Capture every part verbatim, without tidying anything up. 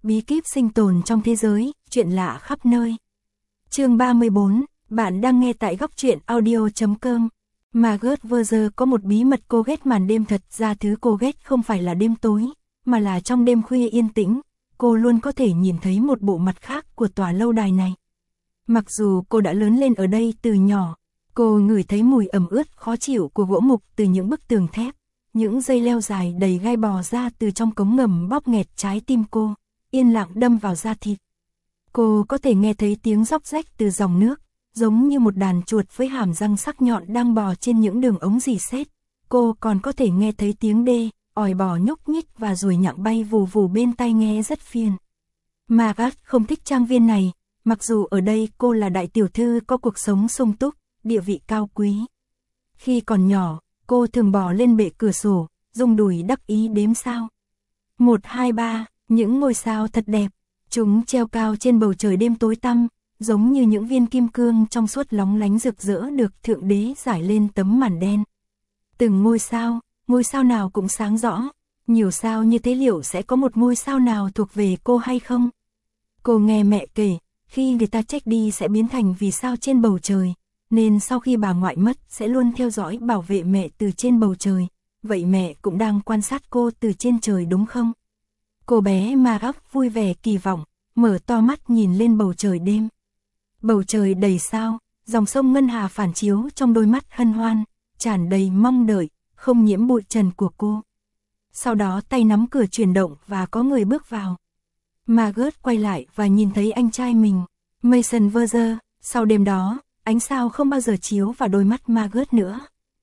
bí kíp sinh tồn trong thế giới, chuyện lạ khắp nơi. Chương ba mươi bốn, bạn đang nghe tại góc truyện audio chấm com. Margaret Verger có một bí mật cô ghét màn đêm, thật ra thứ cô ghét không phải là đêm tối, mà là trong đêm khuya yên tĩnh, cô luôn có thể nhìn thấy một bộ mặt khác của tòa lâu đài này. Mặc dù cô đã lớn lên ở đây từ nhỏ, cô ngửi thấy mùi ẩm ướt khó chịu của gỗ mục từ những bức tường thép, những dây leo dài đầy gai bò ra từ trong cống ngầm bóp nghẹt trái tim cô, yên lặng đâm vào da thịt. Cô có thể nghe thấy tiếng róc rách từ dòng nước, giống như một đàn chuột với hàm răng sắc nhọn đang bò trên những đường ống rỉ sét. Cô còn có thể nghe thấy tiếng đê, ỏi bò nhúc nhích và ruồi nhặng bay vù vù bên tai, nghe rất phiền. Margaret không thích trang viên này, mặc dù ở đây cô là đại tiểu thư có cuộc sống sung túc, địa vị cao quý. Khi còn nhỏ, cô thường bò lên bệ cửa sổ, dùng đùi đắc ý đếm sao. Một, hai, ba, những ngôi sao thật đẹp, chúng treo cao trên bầu trời đêm tối tăm, giống như những viên kim cương trong suốt lóng lánh rực rỡ được Thượng Đế rải lên tấm màn đen. Từng ngôi sao, ngôi sao nào cũng sáng rõ, nhiều sao như thế liệu sẽ có một ngôi sao nào thuộc về cô hay không? Cô nghe mẹ kể, khi người ta chết đi sẽ biến thành vì sao trên bầu trời, nên sau khi bà ngoại mất sẽ luôn theo dõi bảo vệ mẹ từ trên bầu trời, vậy mẹ cũng đang quan sát cô từ trên trời đúng không? Cô bé Margaret vui vẻ kỳ vọng, mở to mắt nhìn lên bầu trời đêm. Bầu trời đầy sao, dòng sông ngân hà phản chiếu trong đôi mắt hân hoan, tràn đầy mong đợi, không nhiễm bụi trần của cô. Sau đó tay nắm cửa chuyển động và có người bước vào. Margaret quay lại và nhìn thấy anh trai mình, Mason Verger. Sau đêm đó, ánh sao không bao giờ chiếu vào đôi mắt Margaret nữa.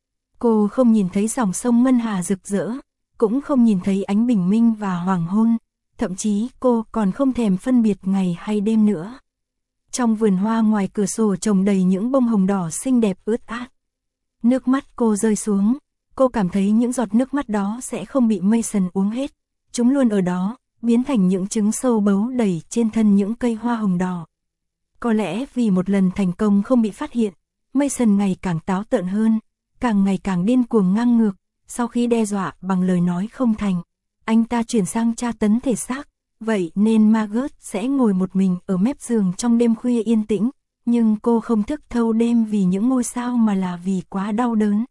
Cô không nhìn thấy dòng sông ngân hà rực rỡ, cũng không nhìn thấy ánh bình minh và hoàng hôn, thậm chí cô còn không thèm phân biệt ngày hay đêm nữa. Trong vườn hoa ngoài cửa sổ trồng đầy những bông hồng đỏ xinh đẹp ướt át. Nước mắt cô rơi xuống, cô cảm thấy những giọt nước mắt đó sẽ không bị Mason uống hết, chúng luôn ở đó, biến thành những trứng sâu bấu đầy trên thân những cây hoa hồng đỏ. Có lẽ vì một lần thành công không bị phát hiện, Mason ngày càng táo tợn hơn, càng ngày càng điên cuồng ngang ngược. Sau khi đe dọa bằng lời nói không thành, anh ta chuyển sang tra tấn thể xác, vậy nên Margaret sẽ ngồi một mình ở mép giường trong đêm khuya yên tĩnh, nhưng cô không thức thâu đêm vì những ngôi sao mà là vì quá đau đớn.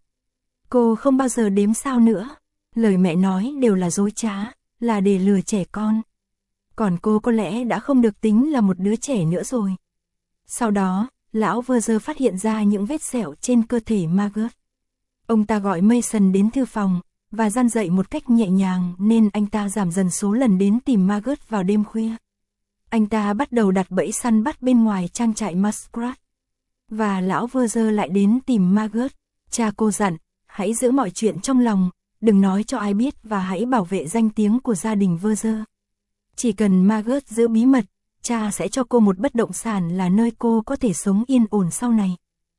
Cô không bao giờ đếm sao nữa, lời mẹ nói đều là dối trá, là để lừa trẻ con. Còn cô có lẽ đã không được tính là một đứa trẻ nữa rồi. Sau đó, lão Verger phát hiện ra những vết sẹo trên cơ thể Margaret. Ông ta gọi Mason đến thư phòng, và răn dạy một cách nhẹ nhàng nên anh ta giảm dần số lần đến tìm Margaret vào đêm khuya. Anh ta bắt đầu đặt bẫy săn bắt bên ngoài trang trại Muspratt. Và lão Verger lại đến tìm Margaret. Cha cô dặn, hãy giữ mọi chuyện trong lòng, đừng nói cho ai biết và hãy bảo vệ danh tiếng của gia đình Verger. Chỉ cần Margaret giữ bí mật, cha sẽ cho cô một bất động sản là nơi cô có thể sống yên ổn sau này.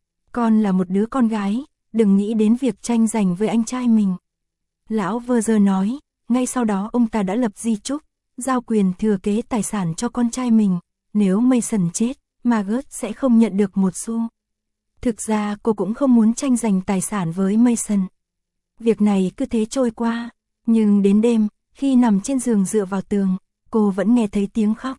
Con là một đứa con gái, đừng nghĩ đến việc tranh giành với anh trai mình. Lão Verger nói, ngay sau đó ông ta đã lập di chúc, giao quyền thừa kế tài sản cho con trai mình. Nếu Mason chết, Margaret sẽ không nhận được một xu. Thực ra cô cũng không muốn tranh giành tài sản với Mason. Việc này cứ thế trôi qua, nhưng đến đêm, khi nằm trên giường dựa vào tường, cô vẫn nghe thấy tiếng khóc.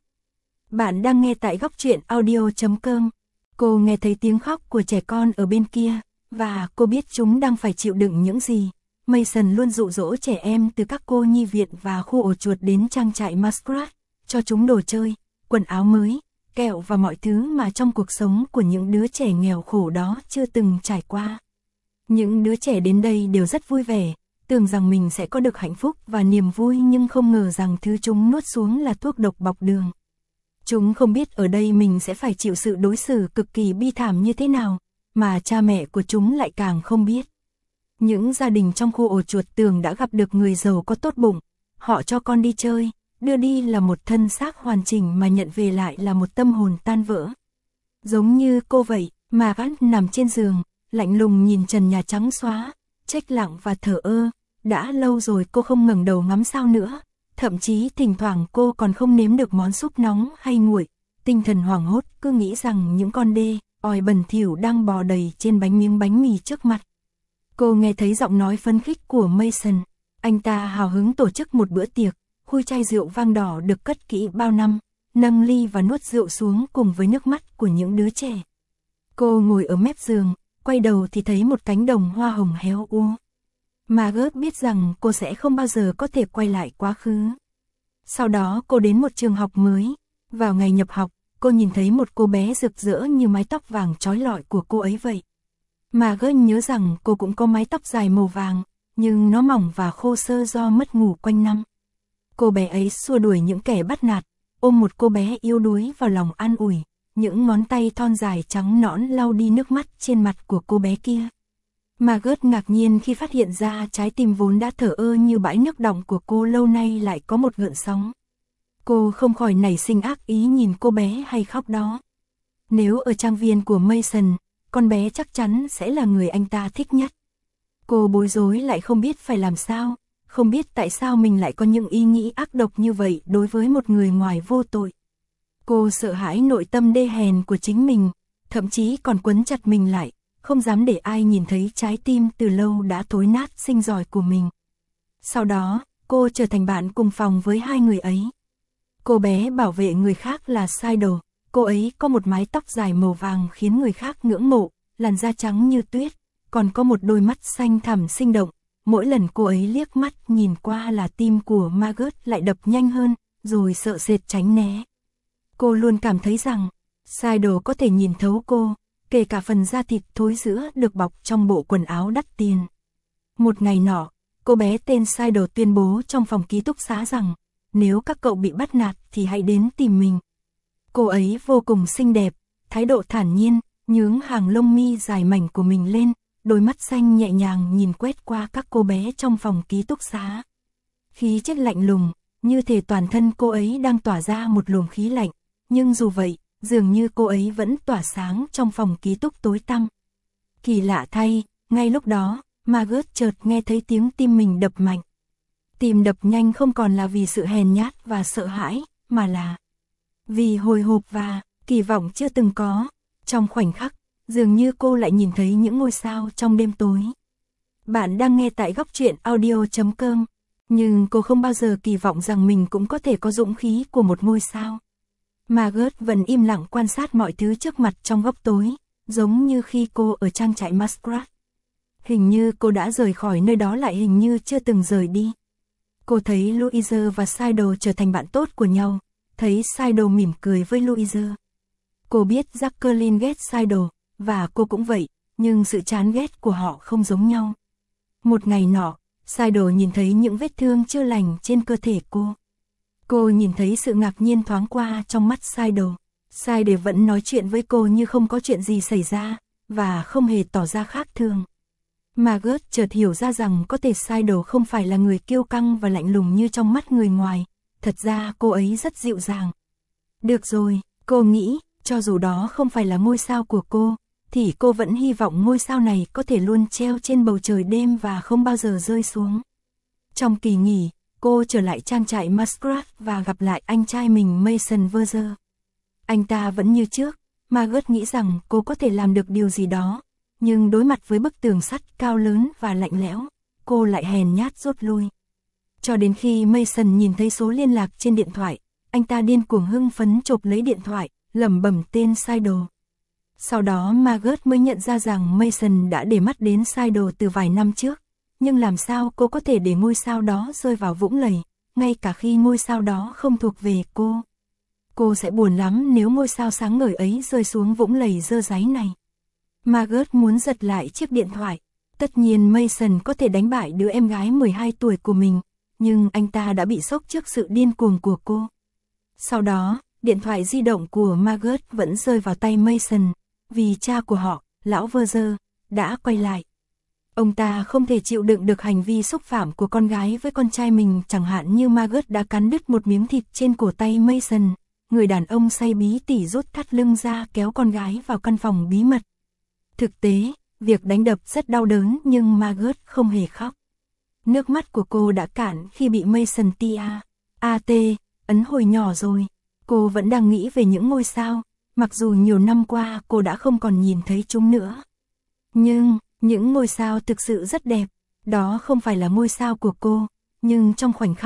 Bạn đang nghe tại góc truyện audio chấm com. Cô nghe thấy tiếng khóc của trẻ con ở bên kia, và cô biết chúng đang phải chịu đựng những gì. Mason luôn dụ dỗ trẻ em từ các cô nhi viện và khu ổ chuột đến trang trại Muspratt, cho chúng đồ chơi, quần áo mới, kẹo và mọi thứ mà trong cuộc sống của những đứa trẻ nghèo khổ đó chưa từng trải qua. Những đứa trẻ đến đây đều rất vui vẻ, tưởng rằng mình sẽ có được hạnh phúc và niềm vui, nhưng không ngờ rằng thứ chúng nuốt xuống là thuốc độc bọc đường. Chúng không biết ở đây mình sẽ phải chịu sự đối xử cực kỳ bi thảm như thế nào, mà cha mẹ của chúng lại càng không biết. Những gia đình trong khu ổ chuột tường đã gặp được người giàu có tốt bụng, họ cho con đi chơi, đưa đi là một thân xác hoàn chỉnh mà nhận về lại là một tâm hồn tan vỡ. Giống như cô vậy, Margaret nằm trên giường, lạnh lùng nhìn trần nhà trắng xóa, trách lặng và thờ ơ. Đã lâu rồi cô không ngẩng đầu ngắm sao nữa, thậm chí thỉnh thoảng cô còn không nếm được món súp nóng hay nguội. Tinh thần hoảng hốt cứ nghĩ rằng những con đê, ỏi bẩn thỉu đang bò đầy trên bánh miếng bánh mì trước mặt. Cô nghe thấy giọng nói phấn khích của Mason, anh ta hào hứng tổ chức một bữa tiệc, khui chai rượu vang đỏ được cất kỹ bao năm, nâng ly và nuốt rượu xuống cùng với nước mắt của những đứa trẻ. Cô ngồi ở mép giường, quay đầu thì thấy một cánh đồng hoa hồng héo úa. Margaret biết rằng cô sẽ không bao giờ có thể quay lại quá khứ. Sau đó cô đến một trường học mới. Vào ngày nhập học, cô nhìn thấy một cô bé rực rỡ như mái tóc vàng trói lọi của cô ấy vậy. Margaret nhớ rằng cô cũng có mái tóc dài màu vàng, nhưng nó mỏng và khô xơ do mất ngủ quanh năm. Cô bé ấy xua đuổi những kẻ bắt nạt, ôm một cô bé yếu đuối vào lòng an ủi, những ngón tay thon dài trắng nõn lau đi nước mắt trên mặt của cô bé kia. Margaret ngạc nhiên khi phát hiện ra trái tim vốn đã thở ơ như bãi nước đọng của cô lâu nay lại có một gợn sóng. Cô không khỏi nảy sinh ác ý nhìn cô bé hay khóc đó. Nếu ở trang viên của Mason, con bé chắc chắn sẽ là người anh ta thích nhất. Cô bối rối lại không biết phải làm sao, không biết tại sao mình lại có những ý nghĩ ác độc như vậy đối với một người ngoài vô tội. Cô sợ hãi nội tâm đê hèn của chính mình, thậm chí còn quấn chặt mình lại, không dám để ai nhìn thấy trái tim từ lâu đã thối nát sinh giỏi của mình. Sau đó, cô trở thành bạn cùng phòng với hai người ấy. Cô bé bảo vệ người khác là Sidle, cô ấy có một mái tóc dài màu vàng khiến người khác ngưỡng mộ, làn da trắng như tuyết, còn có một đôi mắt xanh thẳm sinh động. Mỗi lần cô ấy liếc mắt nhìn qua là tim của Margaret lại đập nhanh hơn, rồi sợ sệt tránh né. Cô luôn cảm thấy rằng, Sidle có thể nhìn thấu cô, kể cả phần da thịt thối rữa được bọc trong bộ quần áo đắt tiền. Một ngày nọ, cô bé tên Sidle tuyên bố trong phòng ký túc xá rằng, nếu các cậu bị bắt nạt thì hãy đến tìm mình. Cô ấy vô cùng xinh đẹp, thái độ thản nhiên, nhướng hàng lông mi dài mảnh của mình lên, đôi mắt xanh nhẹ nhàng nhìn quét qua các cô bé trong phòng ký túc xá. Khí chất lạnh lùng, như thể toàn thân cô ấy đang tỏa ra một luồng khí lạnh, nhưng dù vậy, dường như cô ấy vẫn tỏa sáng trong phòng ký túc tối tăm. Kỳ lạ thay, ngay lúc đó, Margaret chợt nghe thấy tiếng tim mình đập mạnh. Tim đập nhanh không còn là vì sự hèn nhát và sợ hãi, mà là vì hồi hộp và kỳ vọng chưa từng có. Trong khoảnh khắc, dường như cô lại nhìn thấy những ngôi sao trong đêm tối. Bạn đang nghe tại góc truyện audio chấm com, nhưng cô không bao giờ kỳ vọng rằng mình cũng có thể có dũng khí của một ngôi sao. Margaret vẫn im lặng quan sát mọi thứ trước mặt trong góc tối, giống như khi cô ở trang trại Masquerade. Hình như cô đã rời khỏi nơi đó lại hình như chưa từng rời đi. Cô thấy Louise và Sidle trở thành bạn tốt của nhau, thấy Sidle mỉm cười với Louise. Cô biết Jacqueline ghét Sidle, và cô cũng vậy, nhưng sự chán ghét của họ không giống nhau. Một ngày nọ, Sidle nhìn thấy những vết thương chưa lành trên cơ thể cô. Cô nhìn thấy sự ngạc nhiên thoáng qua trong mắt Sidle. Sidle vẫn nói chuyện với cô như không có chuyện gì xảy ra, và không hề tỏ ra khác thường. Margaret chợt hiểu ra rằng có thể Sidle không phải là người kiêu căng và lạnh lùng như trong mắt người ngoài, thật ra cô ấy rất dịu dàng. Được rồi, cô nghĩ, cho dù đó không phải là ngôi sao của cô, thì cô vẫn hy vọng ngôi sao này có thể luôn treo trên bầu trời đêm và không bao giờ rơi xuống. Trong kỳ nghỉ, cô trở lại trang trại Masquerade và gặp lại anh trai mình Mason Verger. Anh ta vẫn như trước, Margaret nghĩ rằng cô có thể làm được điều gì đó, nhưng đối mặt với bức tường sắt cao lớn và lạnh lẽo, cô lại hèn nhát rút lui. Cho đến khi Mason nhìn thấy số liên lạc trên điện thoại, anh ta điên cuồng hưng phấn chộp lấy điện thoại, lẩm bẩm tên Sidle. Sau đó Margaret mới nhận ra rằng Mason đã để mắt đến Sidle từ vài năm trước, nhưng làm sao cô có thể để ngôi sao đó rơi vào vũng lầy, ngay cả khi ngôi sao đó không thuộc về cô. Cô sẽ buồn lắm nếu ngôi sao sáng ngời ấy rơi xuống vũng lầy dơ dáy này. Margaret muốn giật lại chiếc điện thoại. Tất nhiên Mason có thể đánh bại đứa em gái mười hai tuổi của mình, nhưng anh ta đã bị sốc trước sự điên cuồng của cô. Sau đó, điện thoại di động của Margaret vẫn rơi vào tay Mason, vì cha của họ, lão Verger, đã quay lại. Ông ta không thể chịu đựng được hành vi xúc phạm của con gái với con trai mình, chẳng hạn như Margaret đã cắn đứt một miếng thịt trên cổ tay Mason. Người đàn ông say bí tỉ rút thắt lưng ra kéo con gái vào căn phòng bí mật. Thực tế, việc đánh đập rất đau đớn nhưng Margaret không hề khóc. Nước mắt của cô đã cạn khi bị Mason tia. a tê, ấn hồi nhỏ rồi. Cô vẫn đang nghĩ về những ngôi sao, mặc dù nhiều năm qua cô đã không còn nhìn thấy chúng nữa. Nhưng, những ngôi sao thực sự rất đẹp. Đó không phải là ngôi sao của cô, nhưng trong khoảnh khắc,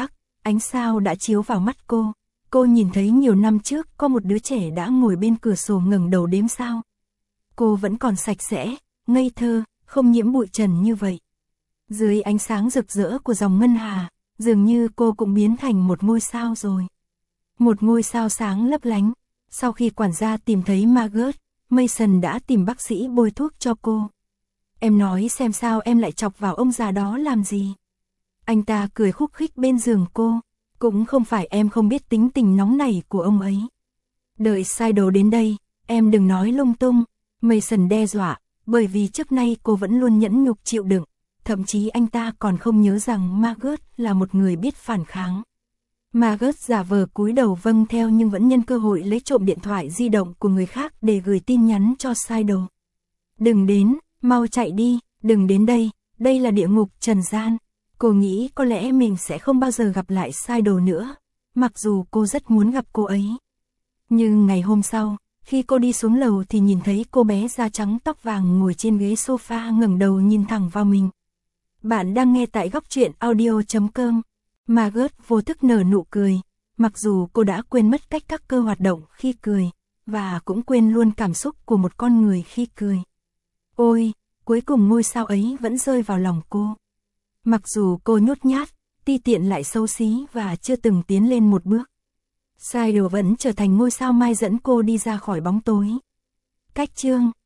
Ánh sao đã chiếu vào mắt cô. Cô nhìn thấy nhiều năm trước có một đứa trẻ đã ngồi bên cửa sổ ngẩng đầu đếm sao. Cô vẫn còn sạch sẽ, ngây thơ, không nhiễm bụi trần như vậy. Dưới ánh sáng rực rỡ của dòng ngân hà, dường như cô cũng biến thành một ngôi sao rồi. Một ngôi sao sáng lấp lánh. Sau khi quản gia tìm thấy Margaret, Mason đã tìm bác sĩ bôi thuốc cho cô. Em nói xem sao em lại chọc vào ông già đó làm gì? Anh ta cười khúc khích bên giường cô. Cũng không phải em không biết tính tình nóng nảy của ông ấy. Đợi Syedle đến đây, em đừng nói lung tung. Mason đe dọa, bởi vì trước nay cô vẫn luôn nhẫn nhục chịu đựng. Thậm chí anh ta còn không nhớ rằng Margaret là một người biết phản kháng. Margaret giả vờ cúi đầu vâng theo nhưng vẫn nhân cơ hội lấy trộm điện thoại di động của người khác để gửi tin nhắn cho Syedle. Đừng đến, mau chạy đi, đừng đến đây, đây là địa ngục trần gian. Cô nghĩ có lẽ mình sẽ không bao giờ gặp lại Syedle nữa, mặc dù cô rất muốn gặp cô ấy. Nhưng ngày hôm sau, khi cô đi xuống lầu thì nhìn thấy cô bé da trắng tóc vàng ngồi trên ghế sofa ngẩng đầu nhìn thẳng vào mình. Bạn đang nghe tại góc truyện audio chấm com. Margaret vô thức nở nụ cười, mặc dù cô đã quên mất cách các cơ hoạt động khi cười, và cũng quên luôn cảm xúc của một con người khi cười. Ôi, cuối cùng ngôi sao ấy vẫn rơi vào lòng cô. Mặc dù cô nhút nhát, ti tiện lại xấu xí và chưa từng tiến lên một bước, Syedle vẫn trở thành ngôi sao mai dẫn cô đi ra khỏi bóng tối. Cách chương